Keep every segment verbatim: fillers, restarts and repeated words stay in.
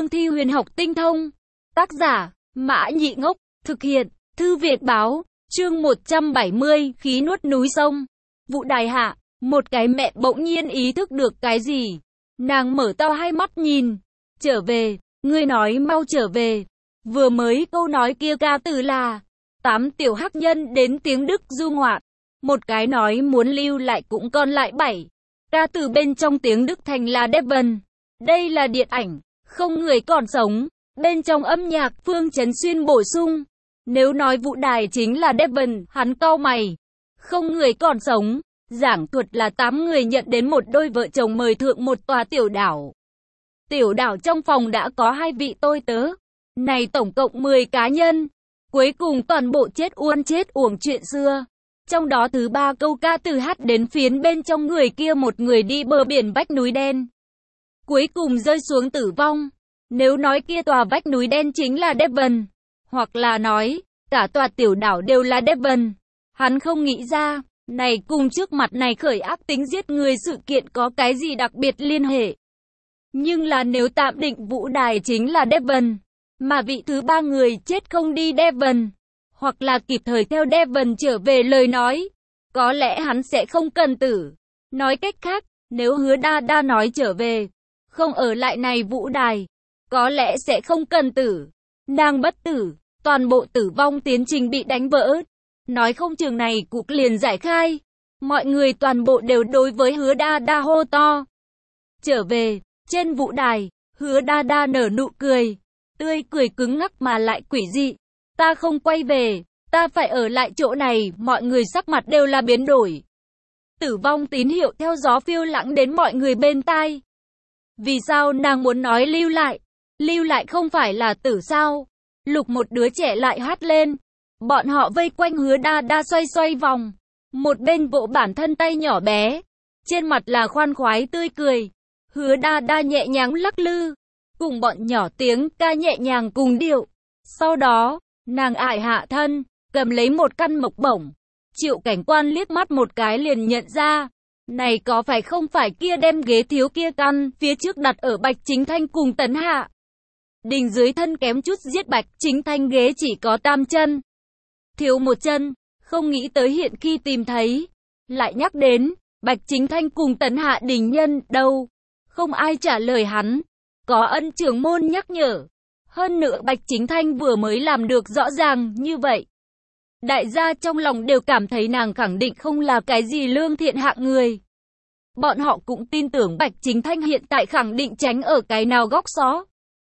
cương thi huyền học tinh thông. Tác giả, Mã Nhị Ngốc, thực hiện, Thư Việt Báo, chương một trăm bảy mươi, khí nuốt núi sông. Vũ Đài hạ, một cái mẹ bỗng nhiên ý thức được cái gì. Nàng mở to hai mắt nhìn, trở về, ngươi nói mau trở về. Vừa mới câu nói kia ca từ là, tám tiểu hắc nhân đến tiếng Đức du ngoạn. Một cái nói muốn lưu lại cũng còn lại bảy. Ca từ bên trong tiếng Đức thành là Devon. Đây là điện ảnh, không người còn sống. Bên trong âm nhạc Phương Trấn Xuyên bổ sung. Nếu nói Vũ Đài chính là Devon, hắn cau mày. Không người còn sống. Giảng thuật là tám người nhận đến một đôi vợ chồng mời thượng một tòa tiểu đảo. Tiểu đảo trong phòng đã có hai vị tôi tớ. Này tổng cộng mười cá nhân. Cuối cùng toàn bộ chết uôn chết uổng chuyện xưa. Trong đó thứ ba câu ca từ hát đến phiến bên trong người kia một người đi bờ biển vách núi đen. Cuối cùng rơi xuống tử vong. Nếu nói kia tòa vách núi đen chính là Devon. Hoặc là nói, cả tòa tiểu đảo đều là Devon. Hắn không nghĩ ra, này cùng trước mặt này khởi ác tính giết người sự kiện có cái gì đặc biệt liên hệ. Nhưng là nếu tạm định Vũ Đài chính là Devon, mà vị thứ ba người chết không đi Devon, hoặc là kịp thời theo Devon trở về lời nói, có lẽ hắn sẽ không cần tử. Nói cách khác, nếu Hứa Đa Đa nói trở về, không ở lại này Vũ Đài, có lẽ sẽ không cần tử. Nàng bất tử, toàn bộ tử vong tiến trình bị đánh vỡ. Nói không chừng này cục liền giải khai. Mọi người toàn bộ đều đối với Hứa Đa Đa hô to. Trở về, trên Vũ Đài, Hứa Đa Đa nở nụ cười. Tươi cười cứng ngắc mà lại quỷ dị. Ta không quay về, ta phải ở lại chỗ này, mọi người sắc mặt đều là biến đổi. Tử vong tín hiệu theo gió phiêu lãng đến mọi người bên tai. Vì sao nàng muốn nói lưu lại? Lưu lại không phải là tử sao? Lục một đứa trẻ lại hát lên. Bọn họ vây quanh Hứa Đa Đa xoay xoay vòng. Một bên vỗ bản thân tay nhỏ bé. Trên mặt là khoan khoái tươi cười. Hứa Đa Đa nhẹ nhàng lắc lư. Cùng bọn nhỏ tiếng ca nhẹ nhàng cùng điệu. Sau đó, nàng ải hạ thân, cầm lấy một căn mộc bổng. Triệu Cảnh Quan liếc mắt một cái liền nhận ra. Này có phải không phải kia đem ghế thiếu kia căn, phía trước đặt ở Bạch Chính Thanh cùng Tấn Hạ. Đình dưới thân kém chút giết Bạch Chính Thanh ghế chỉ có tam chân. Thiếu một chân, không nghĩ tới hiện khi tìm thấy. Lại nhắc đến, Bạch Chính Thanh cùng Tấn Hạ đình nhân đâu. Không ai trả lời hắn. Có ân trưởng môn nhắc nhở. Hơn nữa Bạch Chính Thanh vừa mới làm được rõ ràng như vậy. Đại gia trong lòng đều cảm thấy nàng khẳng định không là cái gì lương thiện hạng người. Bọn họ cũng tin tưởng Bạch Chính Thanh hiện tại khẳng định tránh ở cái nào góc xó.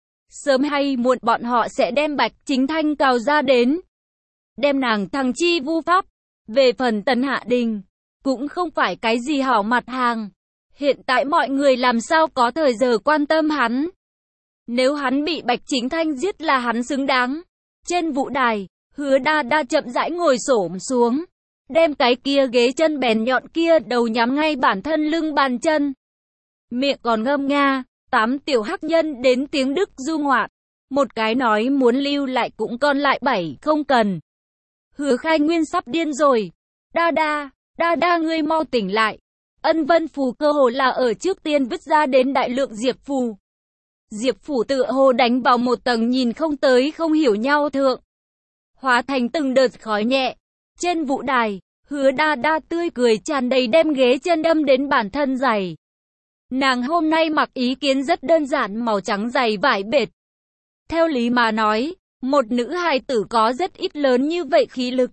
Sớm hay muộn bọn họ sẽ đem Bạch Chính Thanh cào ra đến. Đem nàng thằng chi vu pháp. Về phần Tấn Hạ Đình, cũng không phải cái gì hảo mặt hàng. Hiện tại mọi người làm sao có thời giờ quan tâm hắn. Nếu hắn bị Bạch Chính Thanh giết là hắn xứng đáng. Trên Vũ Đài, Hứa Đa Đa chậm rãi ngồi xổm xuống. Đem cái kia ghế chân bèn nhọn kia đầu nhắm ngay bản thân lưng bàn chân. Miệng còn ngâm nga, tám tiểu hắc nhân đến tiếng Đức du ngoạn. Một cái nói muốn lưu lại cũng còn lại bảy, không cần. Hứa Khai Nguyên sắp điên rồi. Đa Đa, Đa Đa ngươi mau tỉnh lại. Ân Vân Phù cơ hồ là ở trước tiên vứt ra đến đại lượng Diệp Phù. Diệp Phù tựa hồ đánh vào một tầng nhìn không tới không hiểu nhau thượng. Hóa thành từng đợt khói nhẹ. Trên Vũ Đài, Hứa Đa Đa tươi cười tràn đầy đem ghế chân đâm đến bản thân giày. Nàng hôm nay mặc ý kiến rất đơn giản màu trắng giày vải bệt. Theo lý mà nói, một nữ hài tử có rất ít lớn như vậy khí lực.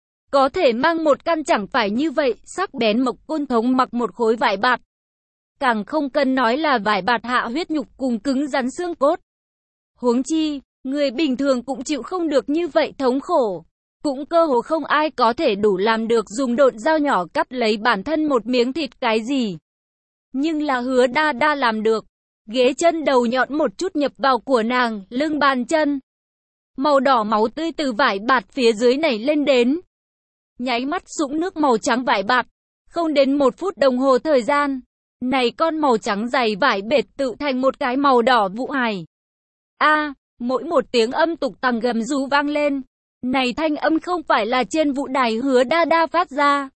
Có thể mang một căn chẳng phải như vậy, sắc bén mộc côn thống mặc một khối vải bạt. Càng không cần nói là vải bạt hạ huyết nhục cùng cứng rắn xương cốt. Huống chi, người bình thường cũng chịu không được như vậy thống khổ. Cũng cơ hồ không ai có thể đủ làm được dùng độn dao nhỏ cắt lấy bản thân một miếng thịt cái gì. Nhưng là Hứa Đa Đa làm được. Ghế chân đầu nhọn một chút nhập vào của nàng, lưng bàn chân. Màu đỏ máu tươi từ vải bạt phía dưới nảy lên đến. Nháy mắt sũng nước màu trắng vải bạt. Không đến một phút đồng hồ thời gian. Này con màu trắng dày vải bệt tự thành một cái màu đỏ vụ hài. A, mỗi một tiếng âm tục tằng gầm rú vang lên. Này thanh âm không phải là trên Vũ Đài Hứa Đa Đa phát ra.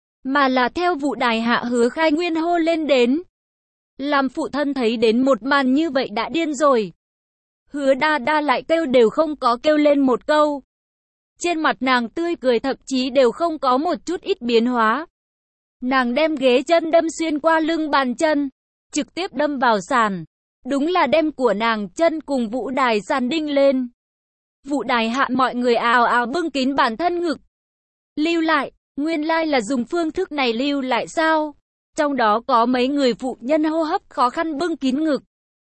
Mà là theo Vũ Đài hạ Hứa Khai Nguyên hô lên đến. Làm phụ thân thấy đến một màn như vậy đã điên rồi. Hứa Đa Đa lại kêu đều không có kêu lên một câu. Trên mặt nàng tươi cười thậm chí đều không có một chút ít biến hóa. Nàng đem ghế chân đâm xuyên qua lưng bàn chân, trực tiếp đâm vào sàn. Đúng là đem của nàng chân cùng vũ đài sàn đinh lên. Vũ đài hạ mọi người ào ào bưng kín bản thân ngực. Lưu lại, nguyên lai là dùng phương thức này lưu lại sao? Trong đó có mấy người phụ nhân hô hấp khó khăn bưng kín ngực.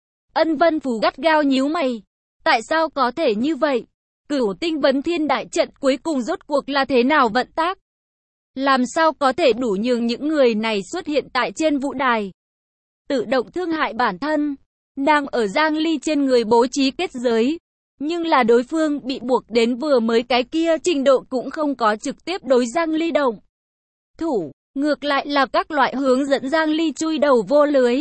Ân Vân Phù gắt gao nhíu mày. Tại sao có thể như vậy? Cửu tinh vấn thiên đại trận cuối cùng rốt cuộc là thế nào vận tác? Làm sao có thể đủ nhường những người này xuất hiện tại trên vũ đài? Tự động thương hại bản thân. Nàng ở Giang Ly trên người bố trí kết giới. Nhưng là đối phương bị buộc đến vừa mới cái kia trình độ cũng không có trực tiếp đối Giang Ly động thủ. Ngược lại là các loại hướng dẫn Giang Ly chui đầu vô lưới.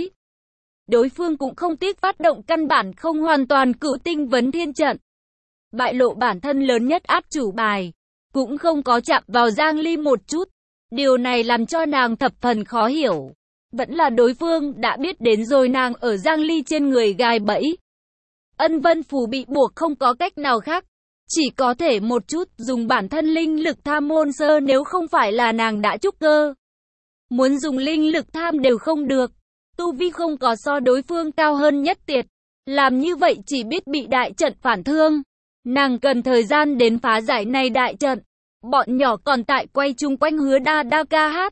Đối phương cũng không tiếc phát động căn bản không hoàn toàn cửu tinh vấn thiên trận. Bại lộ bản thân lớn nhất áp chủ bài. Cũng không có chạm vào Giang Ly một chút. Điều này làm cho nàng thập phần khó hiểu. Vẫn là đối phương đã biết đến rồi nàng ở Giang Ly trên người gài bẫy. Ân Vân Phù bị buộc không có cách nào khác. Chỉ có thể một chút dùng bản thân linh lực tham môn sơ nếu không phải là nàng đã trúc cơ. Muốn dùng linh lực tham đều không được. Tu vi không có so đối phương cao hơn nhất tiệt. Làm như vậy chỉ biết bị đại trận phản thương. Nàng cần thời gian đến phá giải này đại trận. Bọn nhỏ còn tại quay chung quanh Hứa Đa Đa ca hát.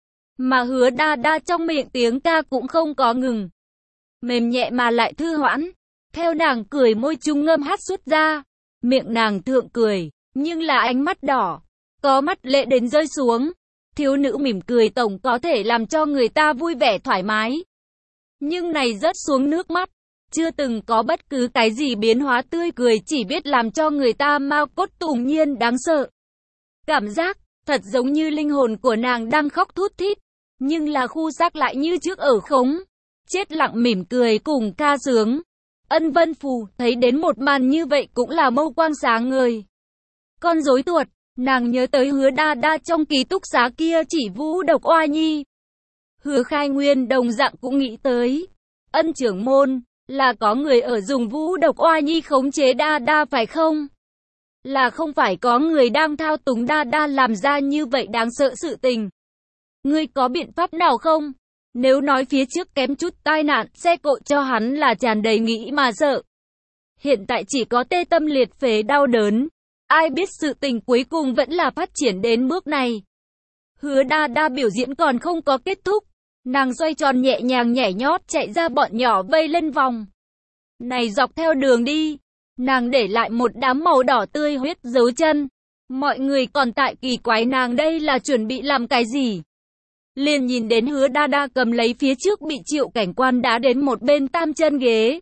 Mà Hứa Đa Đa trong miệng tiếng ca cũng không có ngừng. Mềm nhẹ mà lại thư hoãn. Theo nàng cười môi trung ngâm hát xuất ra. Miệng nàng thượng cười, nhưng là ánh mắt đỏ. Có mắt lệ đến rơi xuống. Thiếu nữ mỉm cười tổng có thể làm cho người ta vui vẻ thoải mái. Nhưng này rớt xuống nước mắt. Chưa từng có bất cứ cái gì biến hóa tươi cười chỉ biết làm cho người ta mao cốt tủng nhiên đáng sợ. Cảm giác, thật giống như linh hồn của nàng đang khóc thút thít. Nhưng là khu xác lại như trước ở khống. Chết lặng mỉm cười cùng ca sướng. Ân Vân Phù thấy đến một màn như vậy cũng là mâu quang sáng ngời. Con rối tuột, nàng nhớ tới Hứa Đa Đa trong ký túc xá kia chỉ vũ độc oa nhi. Hứa Khai Nguyên đồng dạng cũng nghĩ tới. Ân trưởng môn, là có người ở dùng vũ độc oa nhi khống chế Đa Đa phải không? Là không phải có người đang thao túng Đa Đa làm ra như vậy đáng sợ sự tình. Ngươi có biện pháp nào không? Nếu nói phía trước kém chút tai nạn xe cộ cho hắn là tràn đầy nghĩ mà sợ. Hiện tại chỉ có tê tâm liệt phế đau đớn. Ai biết sự tình cuối cùng vẫn là phát triển đến bước này. Hứa Đa Đa biểu diễn còn không có kết thúc. Nàng xoay tròn nhẹ nhàng nhảy nhót chạy ra bọn nhỏ vây lên vòng. Này dọc theo đường đi. Nàng để lại một đám màu đỏ tươi huyết dấu chân. Mọi người còn tại kỳ quái nàng đây là chuẩn bị làm cái gì. Liền nhìn đến Hứa Đa Đa cầm lấy phía trước bị Triệu Cảnh Quan đá đến một bên tam chân ghế.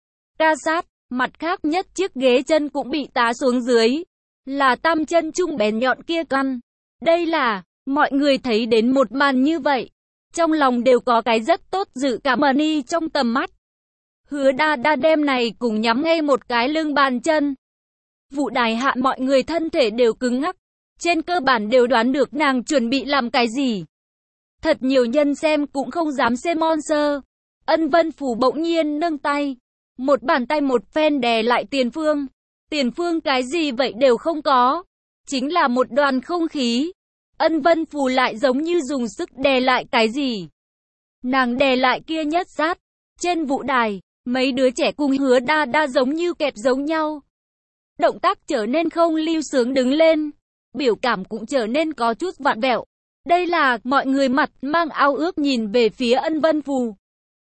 Ca sát, mặt khác nhất chiếc ghế chân cũng bị tá xuống dưới. Là tam chân trung bén nhọn kia căn. Đây là, mọi người thấy đến một màn như vậy. Trong lòng đều có cái rất tốt dự cảm ẩn y trong tầm mắt. Hứa Đa Đa đem này cùng nhắm ngay một cái lưng bàn chân. Vụ đài hạ mọi người thân thể đều cứng ngắc. Trên cơ bản đều đoán được nàng chuẩn bị làm cái gì. Thật nhiều nhân xem cũng không dám xem monster. Ân Vân Phù bỗng nhiên nâng tay. Một bàn tay một phen đè lại Tiền Phương. Tiền Phương cái gì vậy đều không có. Chính là một đoàn không khí. Ân Vân Phù lại giống như dùng sức đè lại cái gì. Nàng đè lại kia nhất sát. Trên vũ đài, mấy đứa trẻ cùng Hứa Đa Đa giống như kẹp giống nhau. Động tác trở nên không lưu sướng đứng lên. Biểu cảm cũng trở nên có chút vặn vẹo. Đây là mọi người mặt mang ao ước nhìn về phía Ân Vân Phù.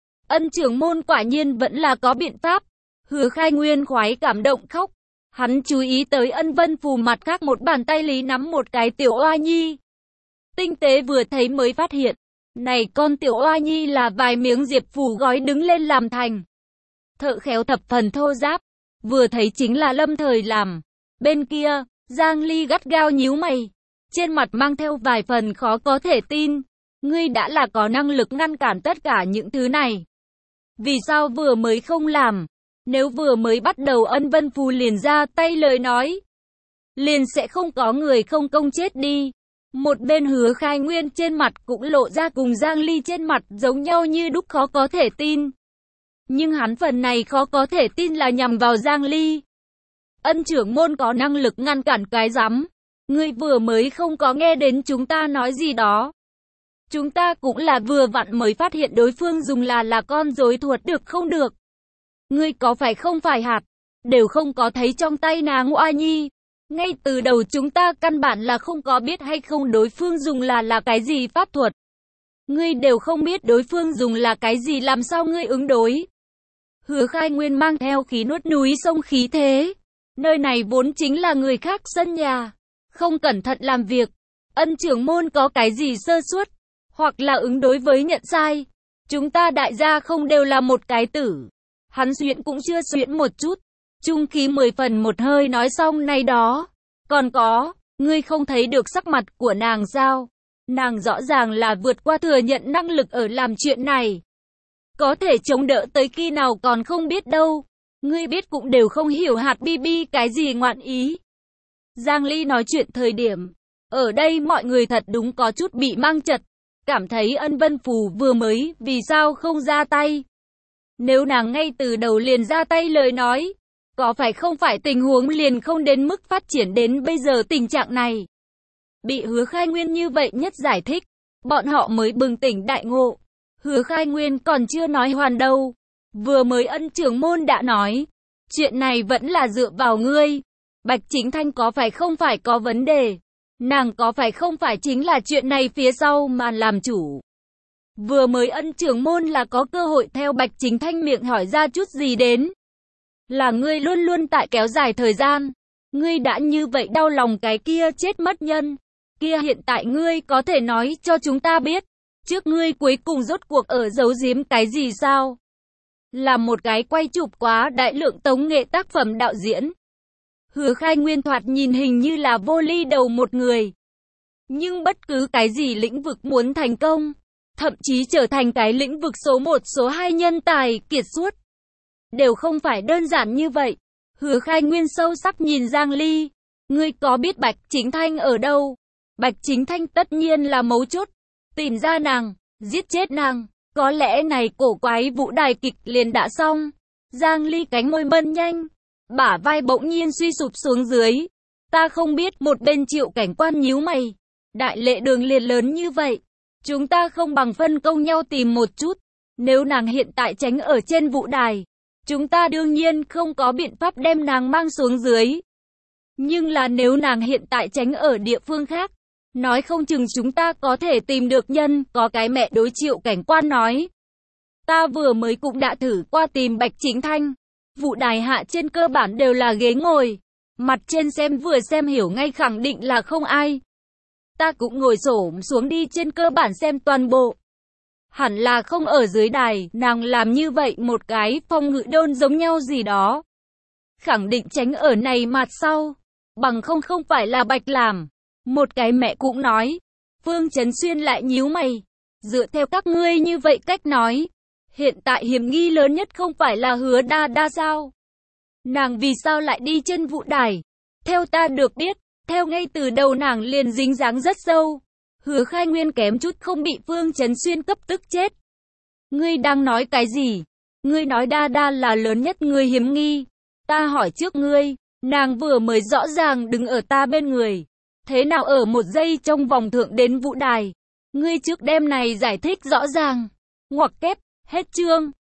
Ân trưởng môn quả nhiên vẫn là có biện pháp. Hứa Khai Nguyên khoái cảm động khóc. Hắn chú ý tới Ân Vân Phù mặt khác một bàn tay lý nắm một cái tiểu oa nhi. Tinh tế vừa thấy mới phát hiện. Này con tiểu oa nhi là vài miếng diệp phù gói đứng lên làm thành. Thợ khéo thập phần thô giáp. Vừa thấy chính là lâm thời làm. Bên kia, Giang Ly gắt gao nhíu mày. Trên mặt mang theo vài phần khó có thể tin. Ngươi đã là có năng lực ngăn cản tất cả những thứ này. Vì sao vừa mới không làm? Nếu vừa mới bắt đầu Ân Vân Phù liền ra tay lời nói. Liền sẽ không có người không công chết đi. Một bên Hứa Khai Nguyên trên mặt cũng lộ ra cùng Giang Ly trên mặt giống nhau như đúc khó có thể tin. Nhưng hắn phần này khó có thể tin là nhằm vào Giang Ly. Ân trưởng môn có năng lực ngăn cản cái rắm. Ngươi vừa mới không có nghe đến chúng ta nói gì đó. Chúng ta cũng là vừa vặn mới phát hiện đối phương dùng là là con rối thuật được không được. Ngươi có phải không phải hạt, đều không có thấy trong tay nàng oa nhi. Ngay từ đầu chúng ta căn bản là không có biết hay không đối phương dùng là là cái gì pháp thuật. Ngươi đều không biết đối phương dùng là cái gì, làm sao ngươi ứng đối. Hứa Khai Nguyên mang theo khí nuốt núi sông khí thế. Nơi này vốn chính là người khác sân nhà. Không cẩn thận làm việc. Ân trưởng môn có cái gì sơ suất, hoặc là ứng đối với nhận sai. Chúng ta đại gia không đều là một cái tử. Hắn xuyễn cũng chưa xuyễn một chút. Trung khí mười phần một hơi nói xong này đó. Còn có, ngươi không thấy được sắc mặt của nàng sao? Nàng rõ ràng là vượt qua thừa nhận năng lực ở làm chuyện này. Có thể chống đỡ tới khi nào còn không biết đâu. Ngươi biết cũng đều không hiểu hạt bi bi cái gì ngoạn ý. Giang Ly nói chuyện thời điểm, ở đây mọi người thật đúng có chút bị mang chật. Cảm thấy Ân Vân Phù vừa mới, vì sao không ra tay? Nếu nàng ngay từ đầu liền ra tay lời nói, có phải không phải tình huống liền không đến mức phát triển đến bây giờ tình trạng này? Bị Hứa Khai Nguyên như vậy nhất giải thích, bọn họ mới bừng tỉnh đại ngộ. Hứa Khai Nguyên còn chưa nói hoàn đâu. Vừa mới Ân trưởng môn đã nói, chuyện này vẫn là dựa vào ngươi. Bạch Chính Thanh có phải không phải có vấn đề? Nàng có phải không phải chính là chuyện này phía sau mà làm chủ? Vừa mới Ân trưởng môn là có cơ hội theo Bạch Chính Thanh miệng hỏi ra chút gì đến. Là ngươi luôn luôn tại kéo dài thời gian. Ngươi đã như vậy đau lòng cái kia chết mất nhân. Kia hiện tại ngươi có thể nói cho chúng ta biết. Trước ngươi cuối cùng rốt cuộc ở giấu giếm cái gì sao? Là một cái quay chụp quá đại lượng tống nghệ tác phẩm đạo diễn. Hứa Khai Nguyên thoạt nhìn hình như là vô ly đầu một người. Nhưng bất cứ cái gì lĩnh vực muốn thành công, thậm chí trở thành cái lĩnh vực số một số hai nhân tài kiệt xuất, đều không phải đơn giản như vậy. Hứa Khai Nguyên sâu sắc nhìn Giang Ly. Ngươi có biết Bạch Chính Thanh ở đâu? Bạch Chính Thanh tất nhiên là mấu chốt. Tìm ra nàng, giết chết nàng. Có lẽ này cổ quái vũ đài kịch liền đã xong. Giang Ly cánh môi mân nhanh, bả vai bỗng nhiên suy sụp xuống dưới. Ta không biết. Một bên Triệu Cảnh Quan nhíu mày. Đại lệ đường liền lớn như vậy, chúng ta không bằng phân công nhau tìm một chút. Nếu nàng hiện tại tránh ở trên vũ đài, chúng ta đương nhiên không có biện pháp đem nàng mang xuống dưới. Nhưng là nếu nàng hiện tại tránh ở địa phương khác, nói không chừng chúng ta có thể tìm được nhân. Có cái mẹ đối Triệu Cảnh Quan nói. Ta vừa mới cũng đã thử qua tìm Bạch Chính Thanh. Vũ đài hạ trên cơ bản đều là ghế ngồi. Mặt trên xem vừa xem hiểu ngay khẳng định là không ai. Ta cũng ngồi xổm xuống đi trên cơ bản xem toàn bộ. Hẳn là không ở dưới đài. Nàng làm như vậy một cái phong ngự đôn giống nhau gì đó. Khẳng định tránh ở này mặt sau. Bằng không không phải là Bạch làm. Một cái mẹ cũng nói. Phương Chấn Xuyên lại nhíu mày. Dựa theo các ngươi như vậy cách nói, hiện tại hiểm nghi lớn nhất không phải là Hứa Đa Đa sao? Nàng vì sao lại đi trên vũ đài? Theo ta được biết, theo ngay từ đầu nàng liền dính dáng rất sâu. Hứa Khai Nguyên kém chút không bị Phương Chấn Xuyên cấp tức chết. Ngươi đang nói cái gì? Ngươi nói Đa Đa là lớn nhất người hiểm nghi. Ta hỏi trước ngươi, nàng vừa mới rõ ràng đứng ở ta bên người. Thế nào ở một giây trong vòng thượng đến vũ đài? Ngươi trước đêm này giải thích rõ ràng. Ngoặc kép, hết chương.